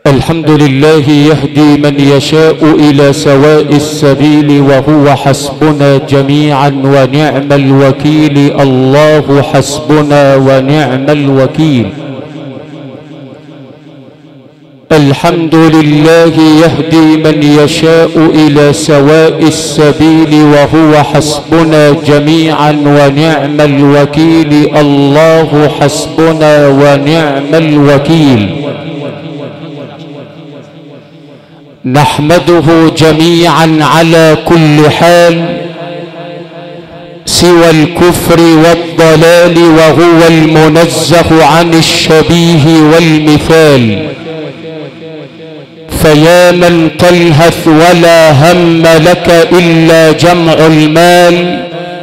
الحمد لله يهدي من يشاء إلى سواء السبيل وهو حسبنا جميعا ونعم الوكيل. الله حسبنا ونعم الوكيل. الحمد لله يهدي من يشاء إلى سواء السبيل وهو حسبنا جميعا ونعم الوكيل. الله حسبنا ونعم الوكيل. نحمده جميعا على كل حال سوى الكفر والضلال، وهو المنزه عن الشبيه والمثال. فيا من تلهث ولا هم لك إلا جمع المال،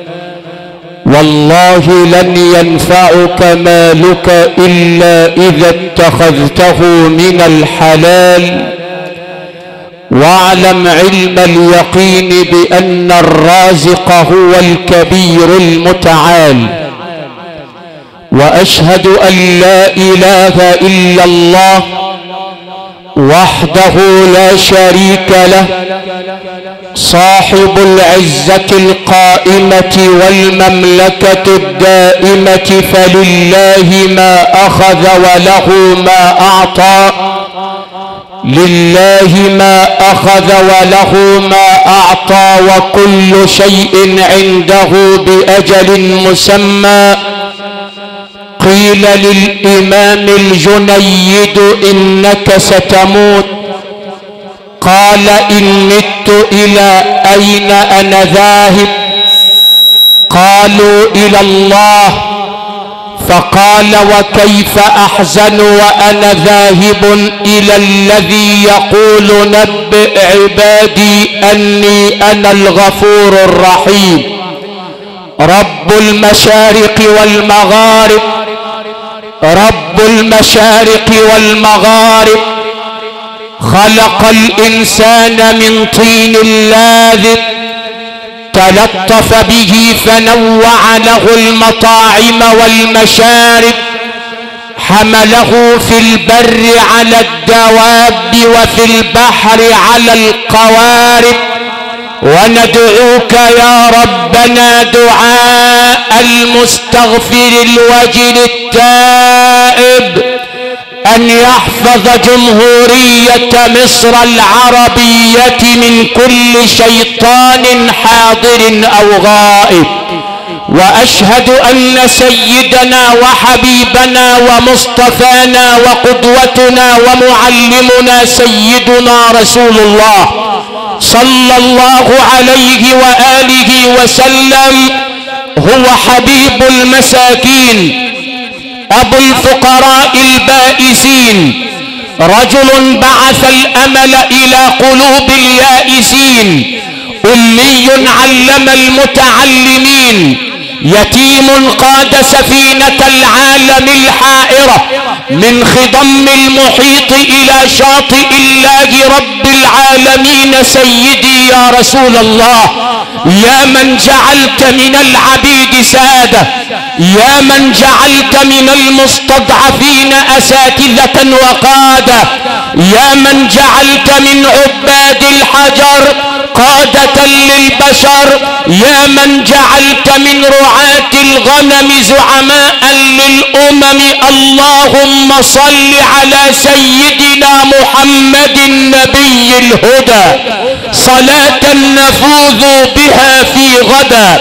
والله لن ينفعك مالك إلا إذا اتخذته من الحلال. واعلم علم اليقين بأن الرازق هو الكبير المتعال. وأشهد أن لا إله إلا الله وحده لا شريك له، صاحب العزة القائمة والمملكة الدائمة، فلله ما أخذ وله ما أعطى، لله ما أخذ وله ما أعطى، وكل شيء عنده بأجل مسمى. قيل للإمام الجنيد إنك ستموت، قال إن مت إلى أين أنا ذاهب؟ قالوا إلى الله. فقال وكيف أحزن وأنا ذاهب إلى الذي يقول نبئ عبادي أني أنا الغفور الرحيم. رب المشارق والمغارب، رب المشارق والمغارب، خلق الإنسان من طين لاذب، تلطف به فنوع له المطاعم والمشارب، حمله في البر على الدواب وفي البحر على القوارب. وندعوك يا ربنا دعاء المستغفر الوجل التائب أن يحفظ جمهورية مصر العربية من كل شيطان حاضر أو غائب. وأشهد أن سيدنا وحبيبنا ومصطفانا وقدوتنا ومعلمنا سيدنا رسول الله صلى الله عليه وآله وسلم هو حبيب المساكين، أبو الفقراء البائسين، رجل بعث الأمل إلى قلوب اليائسين، أمي علم المتعلمين، يتيم قاد سفينة العالم الحائرة من خضم المحيط إلى شاطئ الله رب العالمين. سيدي يا رسول الله، يا من جعلت من العبيد سادة، يا من جعلت من المستضعفين أساتذة وقادة، يا من جعلت من عباد الحجر قادة للبشر، يا من جعلت من رعاة الغنم زعماء للأمم. اللهم صل على سيدنا محمد النبي الهدى صلاة نفوذ بها في غدا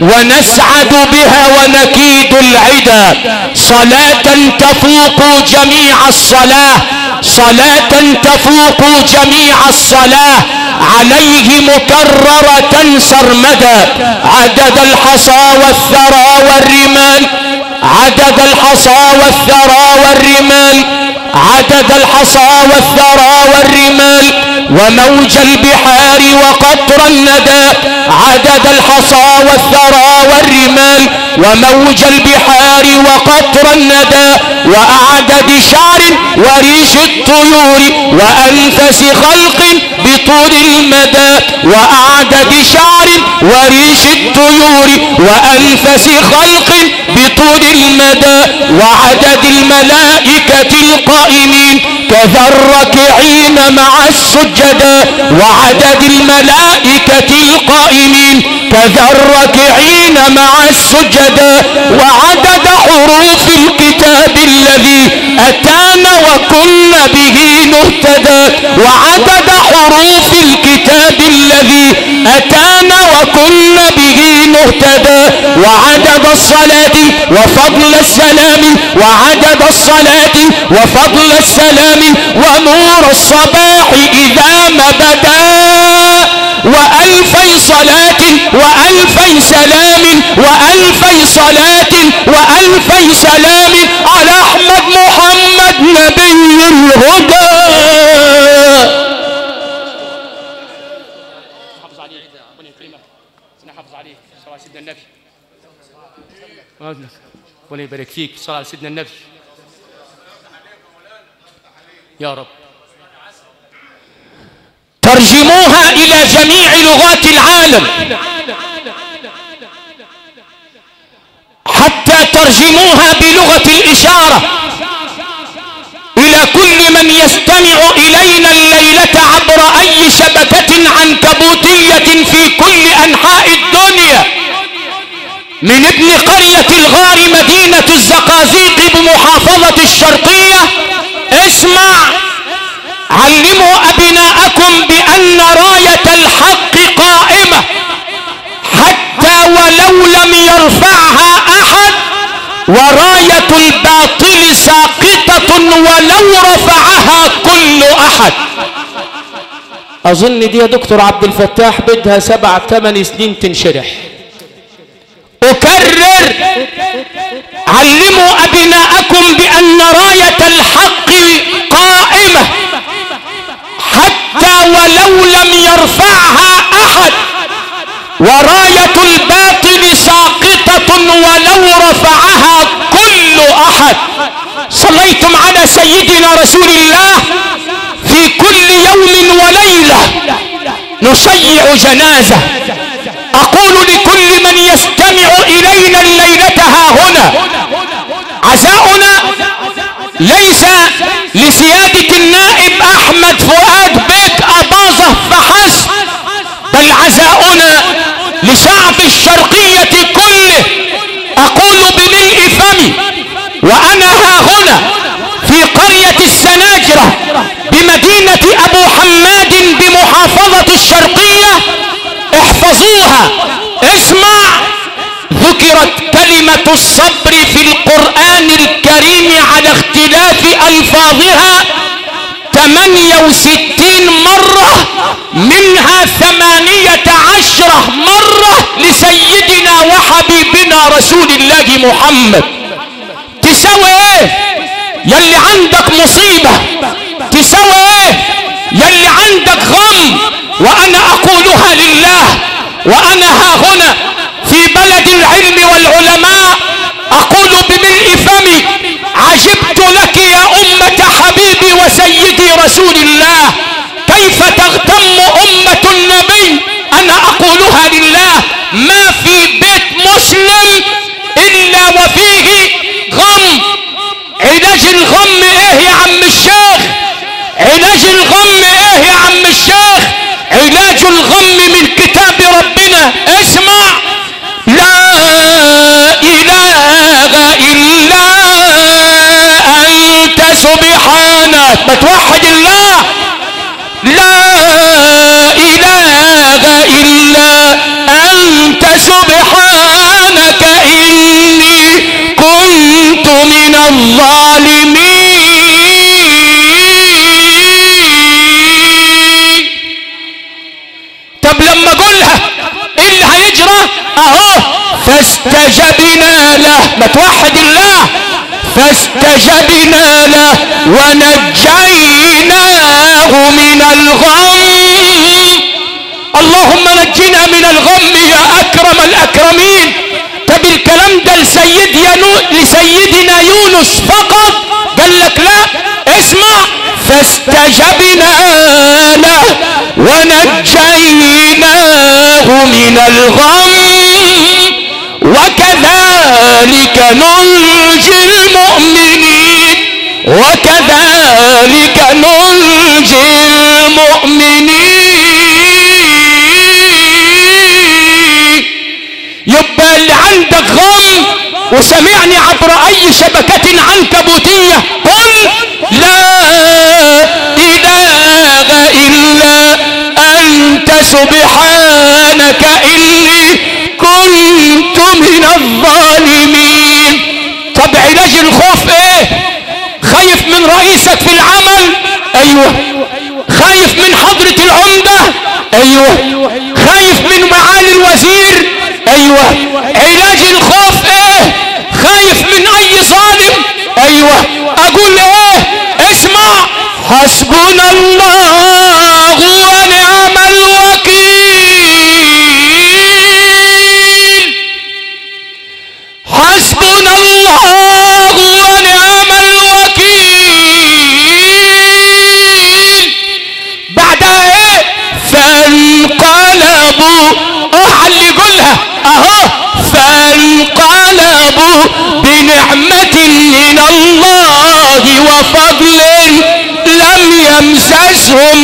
ونسعد بها ونكيد العدا، صلاة تفوق جميع الصلاة، صلاة تفوق جميع الصلاة، عليه مكررة سرمدا، عدد الحصى والثرى والرمال، عدد الحصى والثرى والرمال، عدد الحصى والثرى والرمال، وموج البحار وقطر الندى، عدد الحصى والثرى والرمال، وموج البحار وقطر الندى، وأعدد شعر وريش الطيور وأنفس خلق بطول المدى، وأعدد شعر وريش الطيور وأنفس خلق بطول المدى، وعدد الملائكة القائمين كذا الراكعين مع السجداء وعدد الملائكة القائمين كذا الراكعين مع السجداء وعدد حروف الكتاب الذي أتانا وكنا به نهتدى وعدد حروف الكتاب الذي أتانا وكنا به نهتدى وعدد الصلاة وفضل السلام وعدد الصلاة وفضل السلام ونور الصباح إذا ما بدا وألفي صلاة وألفي سلام وألفي صلاة وألفي سلام على أحمد محمد نبي الهدى. نحافظ عليه ربنا يكرمك نحافظ عليه صلى على سيدنا النبي ربنا يبارك فيك صلى على سيدنا النبي يا رب. ترجموها إلى جميع لغات العالم حتى ترجموها بلغة الإشارة إلى كل من يستمع إلينا الليلة عبر أي شبكة عنكبوتية في كل أنحاء الدنيا من ابن قرية الغار مدينة الزقازيق بمحافظة الشرقية. اسمع، علموا أبناءكم بأن راية الحق قائمة حتى ولو لم يرفعها أحد وراية الباطل ساقطة ولو رفعها كل أحد. أظن دي يا دكتور عبد الفتاح بدها 7-8 سنين تنشرح. أكرر، علموا أبناءكم بأن راية الحق قائمة حتى ولو لم يرفعها أحد وراية الباطل ساقطة ولو رفعها كل أحد. صليتم على سيدنا رسول الله في كل يوم وليلة نشيع جنازة. أقول لكل من يستمع إلينا الليلة ها هنا، عزاؤنا ليس لسيادة النائب أحمد فؤاد بيك أباظة فحسب، بل عزاؤنا لشعب الشرقية كله. أقول بملء فمي وأنا ها هنا في قرية السناجرة بمدينة أبو حماد بمحافظة الشرقية، احفظوها. اسمع، ذكرت كلمة الصبر في القرآن الكريم على اختلاف ألفاظها 68 مرة، منها 18 مرة لسيدنا وحبيبنا رسول الله محمد. تساوي ايه يلي عندك مصيبة؟ تساوي ايه يلي عندك غم؟ وأنا أقولها لله، وأنا ها هنا في بلد العلم والعلماء أقول بملء فمي: عجبت لك يا أمة حبيبي وسيدي رسول الله، كيف تغتم أمة النبي. أنا أقولها لله، ما في بيت مسلم إلا وفيه غم. علاج الغم إيه يا عم الشيخ؟ علاج الغم إيه يا عم الشيخ؟ علاج الغم من كتاب ربنا. اسمع: لا إله إلا أنت سبحانك. ما توحد الله. لا إله إلا أنت سبحانك إني كنت من الظالمين. طب لما اقولها ايه اللي هيجرى؟ اهو: فاستجبنا له. ما توحد الله. فاستجبنا له ونجيناه من الغم. اللهم نجنا من الغم يا اكرم الاكرمين. طب الكلام ده لسيدنا يونس فقط؟ قال لك لا. اسمع: فاستجبنا له ونجيناه من الغم وكذلك ننجي المؤمنين وكذلك وسمعني عبر اي شبكة عنكبوتية، قل لا اله الا انت سبحانك اني كنت من الظالمين. طب علاج الخوف ايه؟ خايف من رئيسك في العمل؟ ايوه. خايف من حضرة العمدة؟ ايوه. خايف من معالي الوزير؟ ايوه. علاج الخوف ايه؟ خايف من اي ظالم؟ ايوه. اقول ايه؟ اسمع، حسبنا الله ونعم الوكيل، حسبنا الله ونعم الوكيل. بعدها ايه؟ فانقلبوا، اللي يقولها اهو، فانقلبوا بنعمة من الله وفضل لم يمسسهم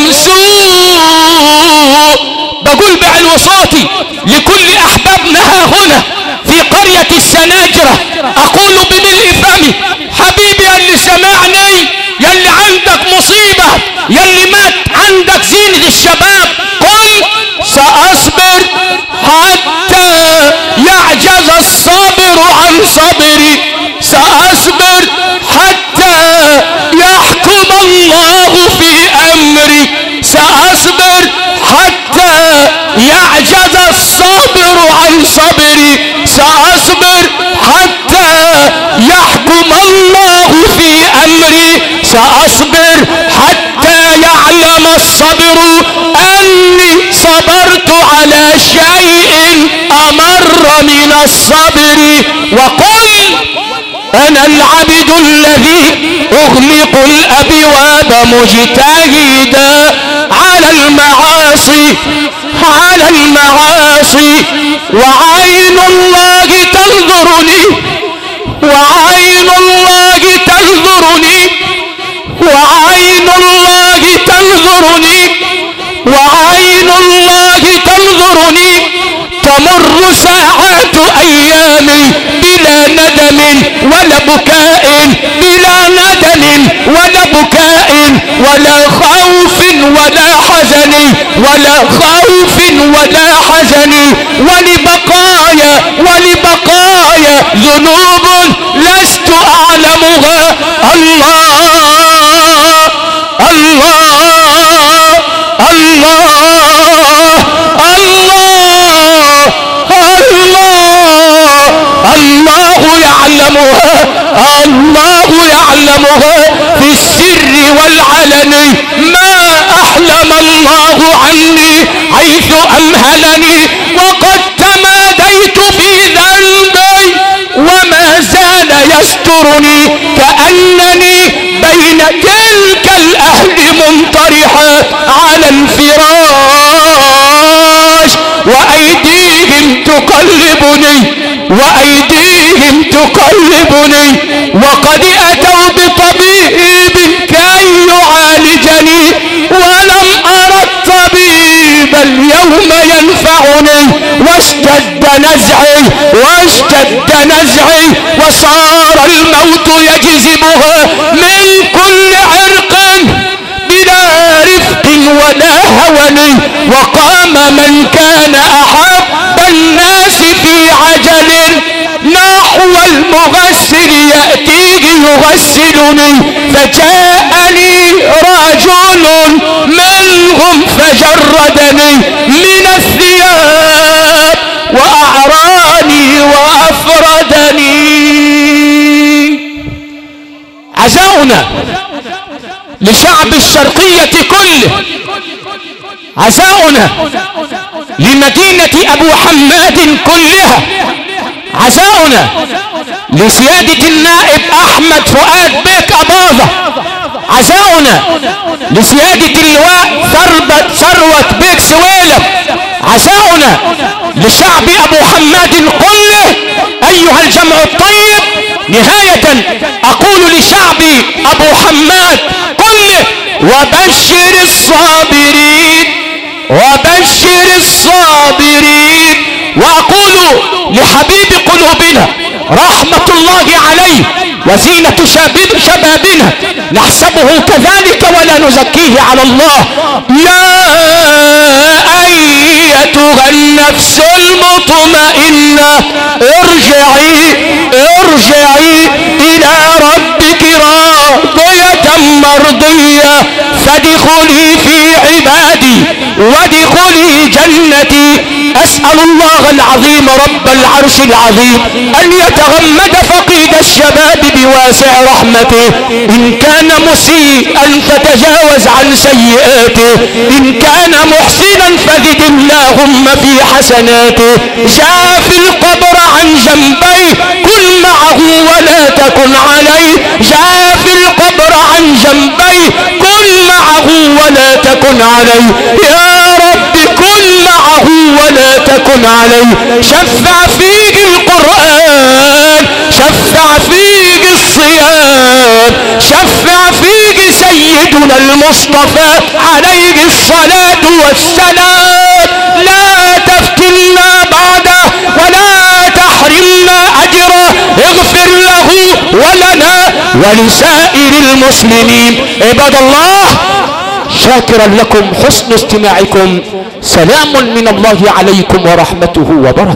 سوء. بقول بعلو صوتي لكل احبابنا ها هنا في قرية السناجرة، اقول بملء فمي، حبيبي اللي سمعني، يلي عندك مصيبة، يلي مات عندك زينة الشباب، قل سأصبر حتى يعجز الصابر عن صبري، سأصبر حتى يحكم الله في أمري، سأصبر حتى يعجز الصابر عن صبري، سأصبر حتى يحكم الله في أمري، سأصبر حتى يعلم الصبر أني صبرت على شيء أمر من الصبر. وقل أنا العبد الذي أغلق الأبواب مجتهدا على المعاصي، على المعاصي، وعين الله تنظرني، وعين الله تنظرني، وعين الله تنظرني، وعين الله تنظرني، تمر ساعات أيامي بلا ندم ولا بكاء، بلا ندم ولا بكاء، ولا خوف ولا حزن، ولا خوف ولا حزن، ولبقايا، ولبقايا ذنوب لست أعلمها. الله الله الله الله الله، الله يعلمها، الله يعلمها في السر والعلن. ما أحلم الله عني حيث أمهلني، وقد تماديت في ذنبي وما زال يسترني، كأنني بين تلك الأهل منطرحا على الفراش، وأيديهم تقلبني، وأيديهم تقلبني، وقد أتوا بطبيب كي يعالجني، ولم أرى الطبيب اليوم ينفعني، واشتد نزعي، واشتد نزعي، وصار الموت يجذبها من كل عرق بلا رفق ولا هون، وقام من كان أحب الناس في عجل نحو المغسل يأتيه يغسلني، فجاءني رجل منهم فجردني من الثياب وأعراني وأفردني. عزاؤنا لشعب الشرقية كله، عزاؤنا لمدينة أبو حماد كلها، عزاؤنا لسيادة النائب أحمد فؤاد بيك أباظة، عزاؤنا لسيادة اللواء ثروت بيك سويلم، عزاؤنا لشعب أبو حماد كله. أيها الجمع الطيب، نهاية أقول لشعب أبو حماد كله: وبشر الصابرين، وبشر الصابرين. وأقول لحبيب قلوبنا رحمة الله عليه وزينة شبابنا، نحسبه كذلك ولا نزكيه على الله. يا أيتها النفس المطمئنة ارجعي إلى ربك راضية مرضية فادخلي في عبادي وادخلي جنتي. أسأل الله العظيم رب العرش العظيم أن يتغمد فقيد الشباب بواسع رحمته. إن كان مسيئا فتجاوز عن سيئاته، إن كان محسنا فزد اللهم في حسناته. جاء في القبر عن جنبيه كن معه ولا تكن عليه. جاء في القبر عن جنبيه كن معه ولا تكن عليه. يا رب كن معه ولا تكن عليه. شفع فيه القرآن، شفع فيه الصيام، شفع فيه سيدنا المصطفى عليه الصلاة والسلام. لا تفتنا بعده ولا تحرمنا أجره. اغفر له ولنا ولسائر المسلمين. عباد الله، شاكرا لكم حسن استماعكم. سلام من الله عليكم ورحمته وبركاته.